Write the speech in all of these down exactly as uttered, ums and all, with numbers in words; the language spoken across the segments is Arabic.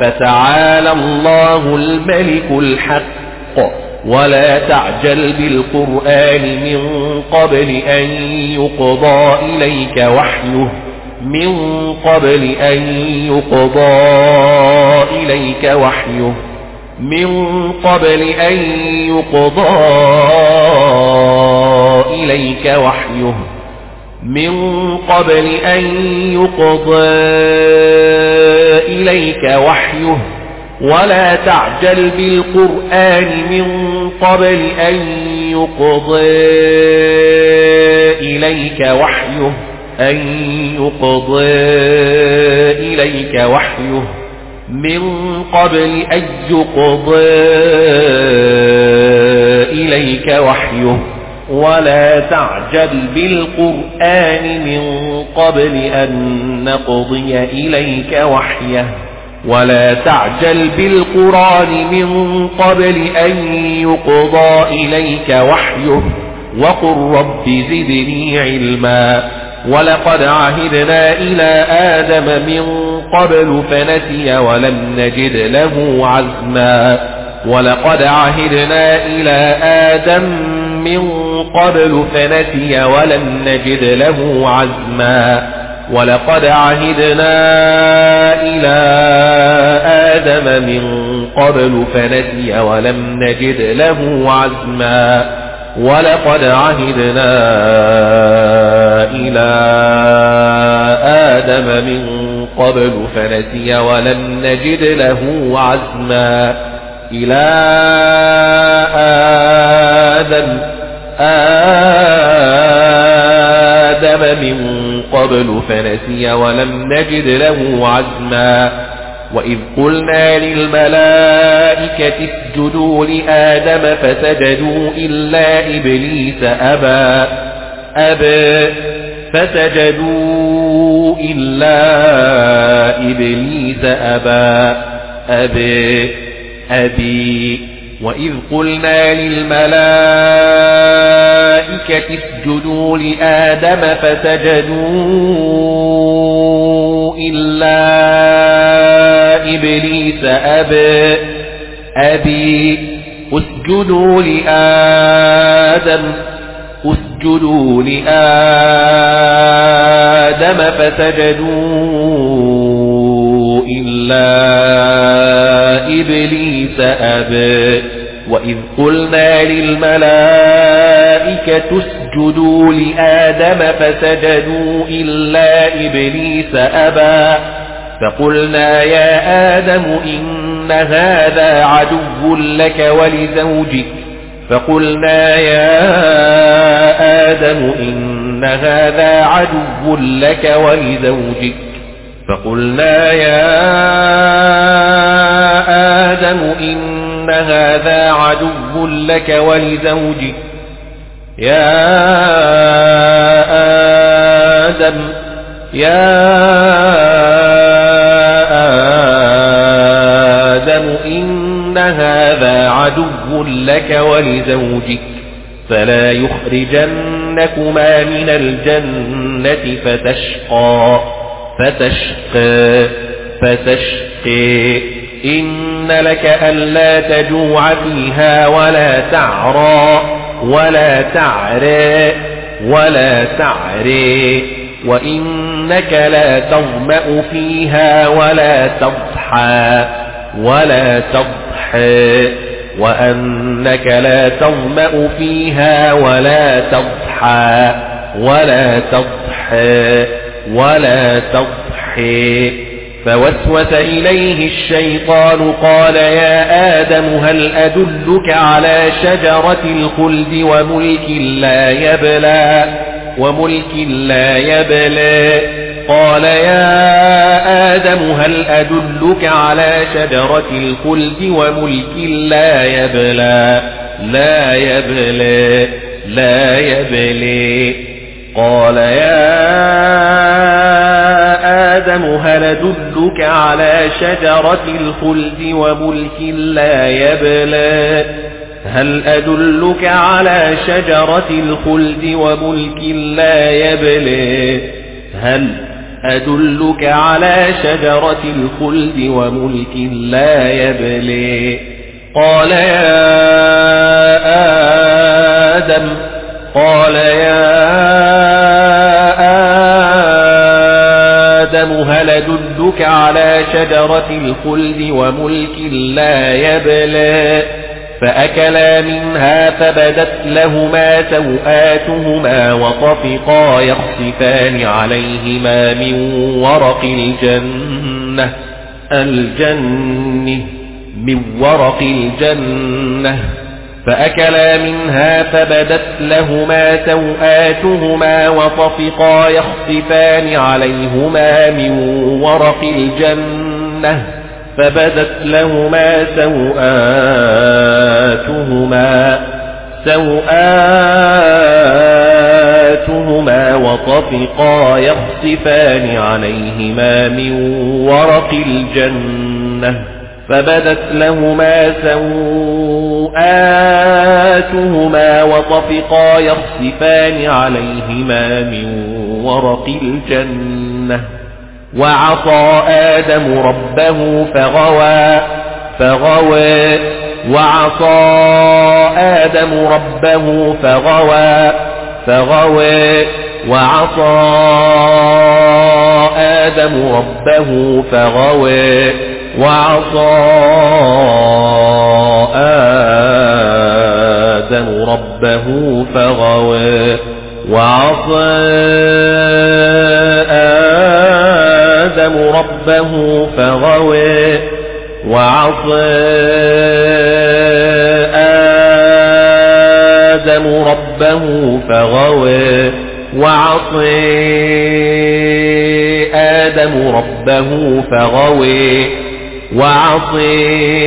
فتعالى الله الملك الحق ولا تعجل بالقرآن من قبل أن يقضى إليك وحيه من قبل أن يقضى إليك وحيه من قبل أن يقضى إليك وحيه من قبل أن يقضى إليك وحيه ولا تعجل بالقرآن من قبل أن يقضى إليك وحيه أن يقضى إليك وحيه من قبل أن يقضى إليك وحيه ولا تعجل بالقرآن من قبل أن نقضي إليك وحيه ولا تعجل بالقرآن من قبل أن يقضى إليك وحيه وقل رب زدني علما ولقد عهدنا إلى آدم من قبل فنسي ولم نجد له عزما ولقد عهدنا إلى آدم من قبل فنسي ولم نجد له عزما ولقد عهدنا إلى آدم من قبل فنسي ولم نجد له عزما ولقد عهدنا إلى آدم من قبل فنسي ولم نجد له عزما إلى آدم آدم من قبل فنسي ولم نجد له عزما وإذ قلنا للملائكة اسجدوا لآدم فسجدوا إلا إبليس أبى أبى فسجدوا إلا إبليس أبى أبى أبي وإذ قلنا للملائكة اسجدوا لآدم فسجدوا إلا إبليس أبى أبي اسجدوا لآدم اسجدوا لآدم فسجدوا إلا إبليس أبى وإذ قلنا للملائكة اسجدوا لآدم فسجدوا إلا إبليس أبى فقلنا يا آدم إن هذا عدو لك ولزوجك فقلنا يا آدم إن هذا عدو لك ولزوجك فقلنا يا آدم إن هذا عدو لك ولزوجك يا آدم يا آدم إن هذا عدو لك ولزوجك فلا يخرجنكما من الجنة فتشقى فتشقى فتشقى إن لك ألا تجوع فيها ولا تعرى ولا تعرى ولا تعري وإنك لا تظمأ فيها ولا تضحى ولا تضحى وأنك لا تظمأ فيها ولا تضحى ولا تضحى ولا تضحي فوسوس إليه الشيطان قال يا آدم هل أدلك على شجرة الخلد وملك لا يبلى وملك لا يبلى قال يا آدم هل أدلك على شجرة الخلد وملك لا يبلى لا يبلى لا يبلى قال يا آدم هل أدلك على شجرة الخلد وملك لا يبلى هل أدلك على شجرة الخلد وملك لا يبلى هل أدلك على شجرة الخلد وملك لا يبلي قال يا آدم قال يا آدم هل أدلك على شجرة الخلد وملك لا يبلى فأكلا منها فبدت لهما سوآتهما وطفقا يخصفان عليهما من ورق الجنة الجنة من ورق الجنة فأكلا منها فبدت لهما سوآتهما وطفقا يخصفان عليهما من ورق الجنة فبدت لهما سوآتهما سوآتهما وطفقا يخصفان عليهما من ورق الجنة فبدت لهما سوآتهما وطفقا يخصفان عليهما من ورق الجنة وعصى آدم ربه فغوى فغوى وعصى آدم ربه فغوى فغوى وعصى آدم ربه فغوى وعصى آدم ربه فغوى وعصى آدم ربه فغوى وعصى آدم ربه فغوى وعصى آدم ربه فغوى وعصى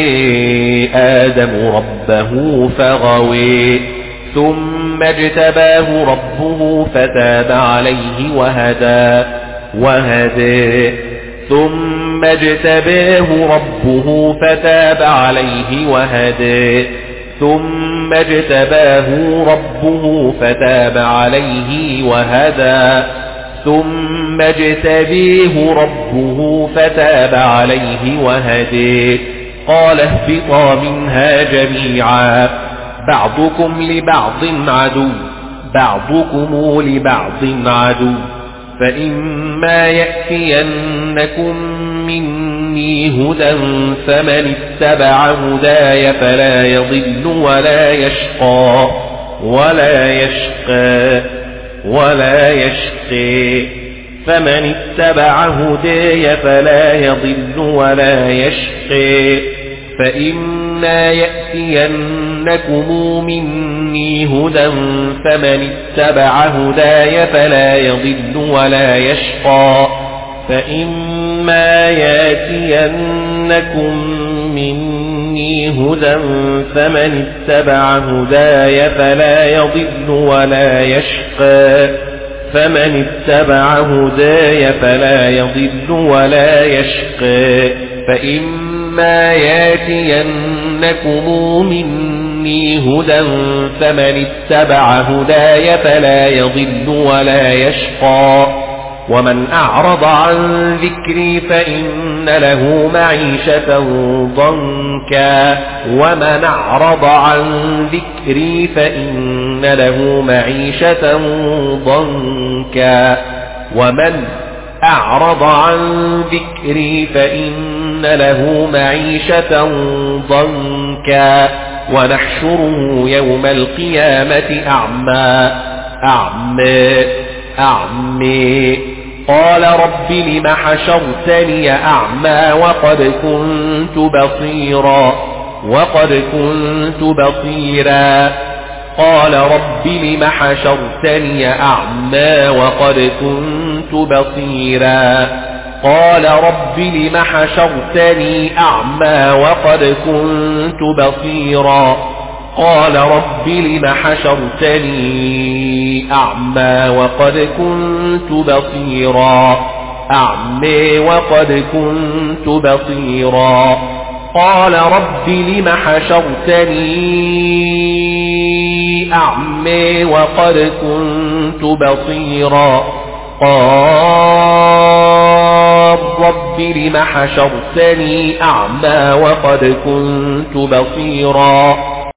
آدم ربه فغوى ثم اجتباه ربه فتاب عليه وهدى وهدى ثم اجتباه ربه فتاب عليه وهدى ثم اجتباه ربه فتاب عليه وهدى ثم اجتبيه ربه فتاب عليه وهدى قال اهبطا منها جميعا بعضكم لبعض عدو بعضكم لبعض عدو فإما يأتينكم مني هدى فمن اتبع هداي فلا يضل ولا يشقى ولا يشقى ولا يشقى فمن اتبع هداي فلا يضل ولا يشقى فإما يأتينكم مني هدى فمن اتبع هداي فلا يضل ولا يشقى فإما يأتينكم مني هدى فمن اتبع هداي فلا يضل ولا يشقى فمن اتبع هداي فلا يضل ولا يشقى فإما ياتينكم مني هدى فمن اتبع هداي فلا يضل ولا يشقى ومن أعرض عن ذكري فإن له معيشة ضنكا ومن أعرض عن ذكري فإن له معيشة ضنكا ومن أعرض عن ذكري فإن له معيشة ضنكا ونحشره يوم القيامة أعمى أعمى أعمى قال رب لم حشرتني أعمى وقد كنت بصيرا وقد كنت بصيرا قال رب لم حشرتني أعمى وقد كنت بصيرا قال رب لم حشرتني أعمى وقد كنت بصيرا قال رب لم حشرتني أعمى وقد كنت بصيرا أعمى وقد كنت بصيرا قال رب لم حشرتني أعمى وقد كنت بصيرا قال رب لم حشرتني أعمى وقد كنت بصيرا